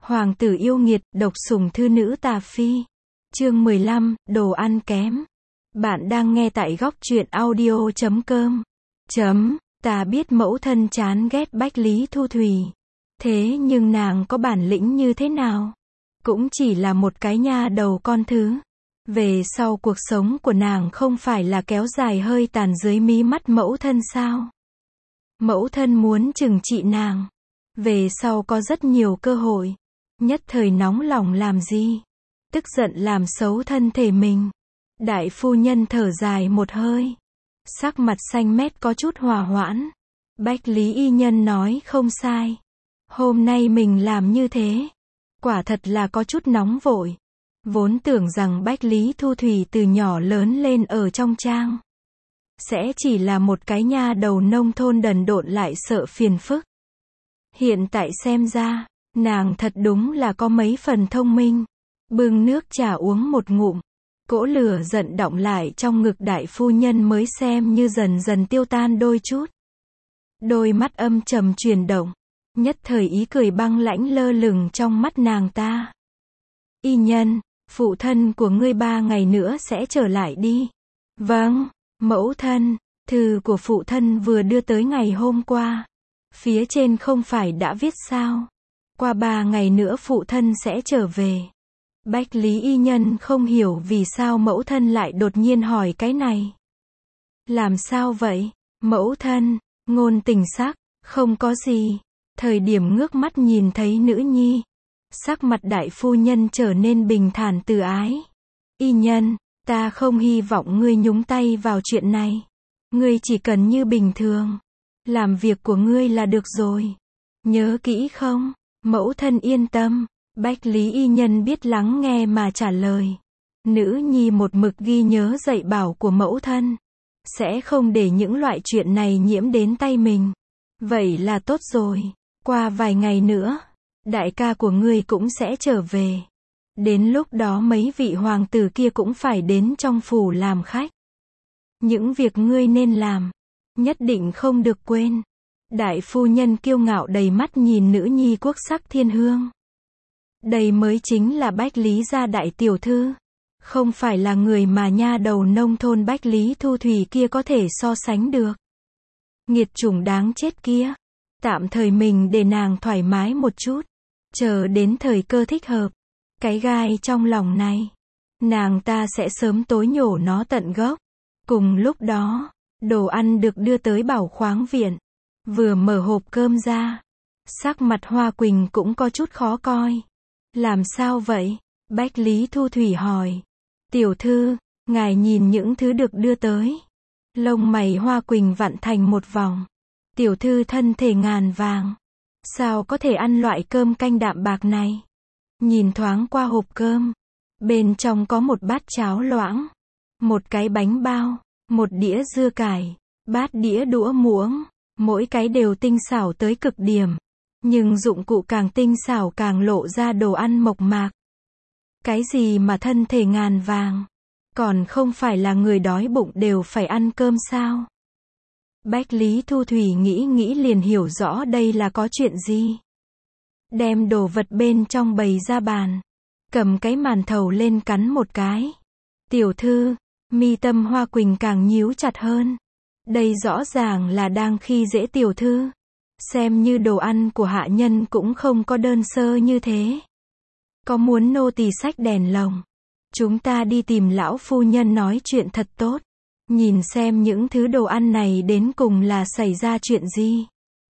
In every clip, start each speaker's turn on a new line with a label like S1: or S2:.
S1: Hoàng tử yêu nghiệt, độc sủng thư nữ tà phi. Chương 15, đồ ăn kém. Bạn đang nghe tại góc truyện audio.com. Ta biết mẫu thân chán ghét Bách Lý Thu Thủy. Thế nhưng nàng có bản lĩnh như thế nào? Cũng chỉ là một cái nha đầu con thứ. Về sau cuộc sống của nàng không phải là kéo dài hơi tàn dưới mí mắt mẫu thân sao? Mẫu thân muốn trừng trị nàng. Về sau có rất nhiều cơ hội. Nhất thời nóng lòng làm gì? Tức giận làm xấu thân thể mình. Đại phu nhân thở dài một hơi. Sắc mặt xanh mét có chút hòa hoãn. Bách Lý y nhân nói không sai. Hôm nay mình làm như thế. Quả thật là có chút nóng vội. Vốn tưởng rằng Bách Lý Thu Thủy từ nhỏ lớn lên ở trong trang. Sẽ chỉ là một cái nha đầu nông thôn đần độn lại sợ phiền phức. Hiện tại xem ra, nàng thật đúng là có mấy phần thông minh. Bưng nước trà uống một ngụm. Cỗ lửa giận đọng lại trong ngực đại phu nhân mới xem như dần dần tiêu tan đôi chút. Đôi mắt âm trầm chuyển động. Nhất thời ý cười băng lãnh lơ lửng trong mắt nàng ta. Y nhân, phụ thân của ngươi 3 ngày nữa sẽ trở lại đi. Vâng, mẫu thân, thư của phụ thân vừa đưa tới ngày hôm qua. Phía trên không phải đã viết sao? Qua 3 ngày nữa phụ thân sẽ trở về. Bách Lý y nhân không hiểu vì sao mẫu thân lại đột nhiên hỏi cái này. Làm sao vậy? Mẫu thân, ngôn tình sắc, không có gì. Thời điểm ngước mắt nhìn thấy nữ nhi. Sắc mặt đại phu nhân trở nên bình thản từ ái. Y nhân, ta không hy vọng ngươi nhúng tay vào chuyện này. Ngươi chỉ cần như bình thường. Làm việc của ngươi là được rồi. Nhớ kỹ không? Mẫu thân yên tâm. Bách Lý y nhân biết lắng nghe mà trả lời. Nữ nhi một mực ghi nhớ dạy bảo của mẫu thân. Sẽ không để những loại chuyện này nhiễm đến tay mình. Vậy là tốt rồi. Qua vài ngày nữa, đại ca của ngươi cũng sẽ trở về. Đến lúc đó mấy vị hoàng tử kia cũng phải đến trong phủ làm khách. Những việc ngươi nên làm, nhất định không được quên. Đại phu nhân kiêu ngạo đầy mắt nhìn nữ nhi quốc sắc thiên hương. Đây mới chính là Bách Lý gia đại tiểu thư. Không phải là người mà nha đầu nông thôn Bách Lý Thu Thủy kia có thể so sánh được. Nghiệt chủng đáng chết kia. Tạm thời mình để nàng thoải mái một chút. Chờ đến thời cơ thích hợp. Cái gai trong lòng này. Nàng ta sẽ sớm tối nhổ nó tận gốc. Cùng lúc đó, đồ ăn được đưa tới bảo khoáng viện. Vừa mở hộp cơm ra. Sắc mặt Hoa Quỳnh cũng có chút khó coi. Làm sao vậy? Bách Lý Thu Thủy hỏi. Tiểu thư, ngài nhìn những thứ được đưa tới. Lông mày Hoa Quỳnh vặn thành một vòng. Tiểu thư thân thể ngàn vàng. Sao có thể ăn loại cơm canh đạm bạc này? Nhìn thoáng qua hộp cơm. Bên trong có một bát cháo loãng. Một cái bánh bao. Một đĩa dưa cải. Bát đĩa đũa muỗng. Mỗi cái đều tinh xảo tới cực điểm. Nhưng dụng cụ càng tinh xảo càng lộ ra đồ ăn mộc mạc. Cái gì mà thân thể ngàn vàng? Còn không phải là người đói bụng đều phải ăn cơm sao? Bách Lý Thu Thủy nghĩ liền hiểu rõ đây là có chuyện gì. Đem đồ vật bên trong bày ra bàn. Cầm cái màn thầu lên cắn một cái. Tiểu thư, mi tâm Hoa Quỳnh càng nhíu chặt hơn. Đây rõ ràng là đang khi dễ tiểu thư. Xem như đồ ăn của hạ nhân cũng không có đơn sơ như thế. Có muốn nô tỳ xách đèn lồng? Chúng ta đi tìm lão phu nhân nói chuyện thật tốt. Nhìn xem những thứ đồ ăn này đến cùng là xảy ra chuyện gì.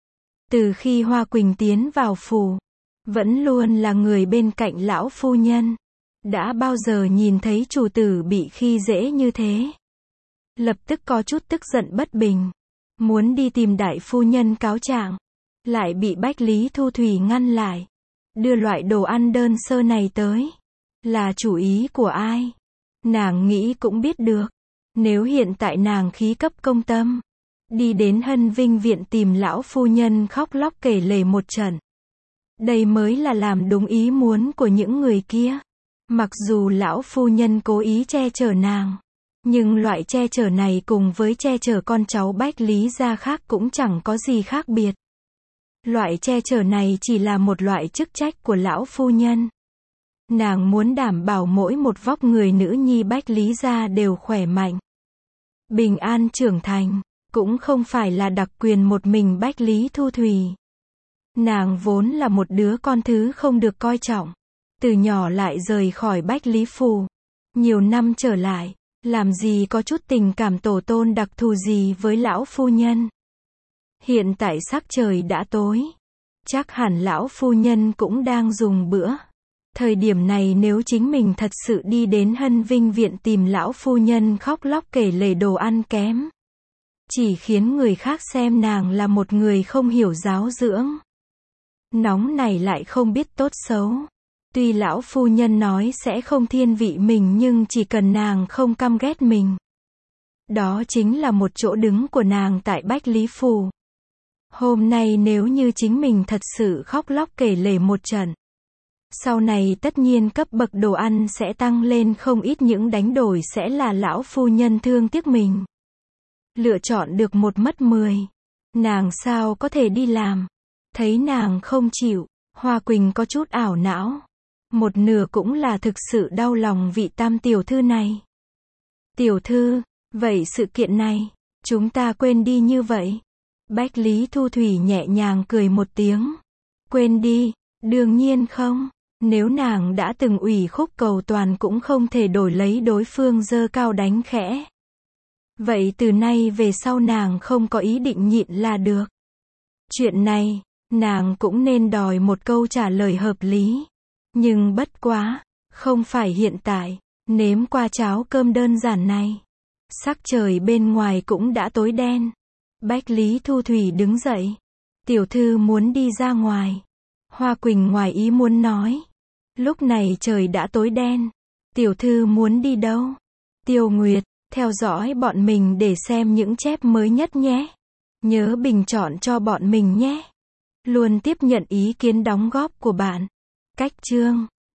S1: Từ khi Hoa Quỳnh tiến vào phủ, vẫn luôn là người bên cạnh lão phu nhân. Đã bao giờ nhìn thấy chủ tử bị khi dễ như thế. Lập tức có chút tức giận bất bình. Muốn đi tìm đại phu nhân cáo trạng. Lại bị Bách Lý Thu Thủy ngăn lại. Đưa loại đồ ăn đơn sơ này tới. Là chủ ý của ai? Nàng nghĩ cũng biết được. Nếu hiện tại nàng khí cấp công tâm. Đi đến Hân Vinh viện tìm lão phu nhân khóc lóc kể lể một trận. Đây mới là làm đúng ý muốn của những người kia. Mặc dù lão phu nhân cố ý che chở nàng. Nhưng loại che chở này cùng với che chở con cháu Bách Lý gia khác cũng chẳng có gì khác biệt. Loại che chở này chỉ là một loại chức trách của lão phu nhân. Nàng muốn đảm bảo mỗi một vóc người nữ nhi Bách Lý gia đều khỏe mạnh, bình an trưởng thành, cũng không phải là đặc quyền một mình Bách Lý Thu Thủy. Nàng vốn là một đứa con thứ không được coi trọng, từ nhỏ lại rời khỏi Bách Lý Phủ. Nhiều năm trở lại, làm gì có chút tình cảm tổ tôn đặc thù gì với lão phu nhân. Hiện tại sắc trời đã tối, chắc hẳn lão phu nhân cũng đang dùng bữa. Thời điểm này nếu chính mình thật sự đi đến Hân Vinh viện tìm lão phu nhân khóc lóc kể lể đồ ăn kém, chỉ khiến người khác xem nàng là một người không hiểu giáo dưỡng, nóng này lại không biết tốt xấu. Tuy lão phu nhân nói sẽ không thiên vị mình nhưng chỉ cần nàng không căm ghét mình, đó chính là một chỗ đứng của nàng tại Bách Lý Phủ. Hôm nay nếu như chính mình thật sự khóc lóc kể lể một trận, sau này tất nhiên cấp bậc đồ ăn sẽ tăng lên không ít, những đánh đổi sẽ là lão phu nhân thương tiếc mình. Lựa chọn được một mất 10. Nàng sao có thể đi làm? Thấy nàng không chịu, Hoa Quỳnh có chút ảo não. Một nửa cũng là thực sự đau lòng vị Tam tiểu thư này. Tiểu thư, vậy sự kiện này, chúng ta quên đi như vậy. Bách Lý Thu Thủy nhẹ nhàng cười một tiếng. Quên đi, đương nhiên không. Nếu nàng đã từng ủy khúc cầu toàn cũng không thể đổi lấy đối phương giơ cao đánh khẽ. Vậy từ nay về sau nàng không có ý định nhịn là được. Chuyện này, nàng cũng nên đòi một câu trả lời hợp lý. Nhưng bất quá, không phải hiện tại, nếm qua cháo cơm đơn giản này. Sắc trời bên ngoài cũng đã tối đen. Bách Lý Thu Thủy đứng dậy. Tiểu thư muốn đi ra ngoài. Hoa Quỳnh ngoài ý muốn nói. Lúc này trời đã tối đen. Tiểu thư muốn đi đâu? Tiêu Nguyệt, theo dõi bọn mình để xem những chép mới nhất nhé. Nhớ bình chọn cho bọn mình nhé. Luôn tiếp nhận ý kiến đóng góp của bạn. Cách chương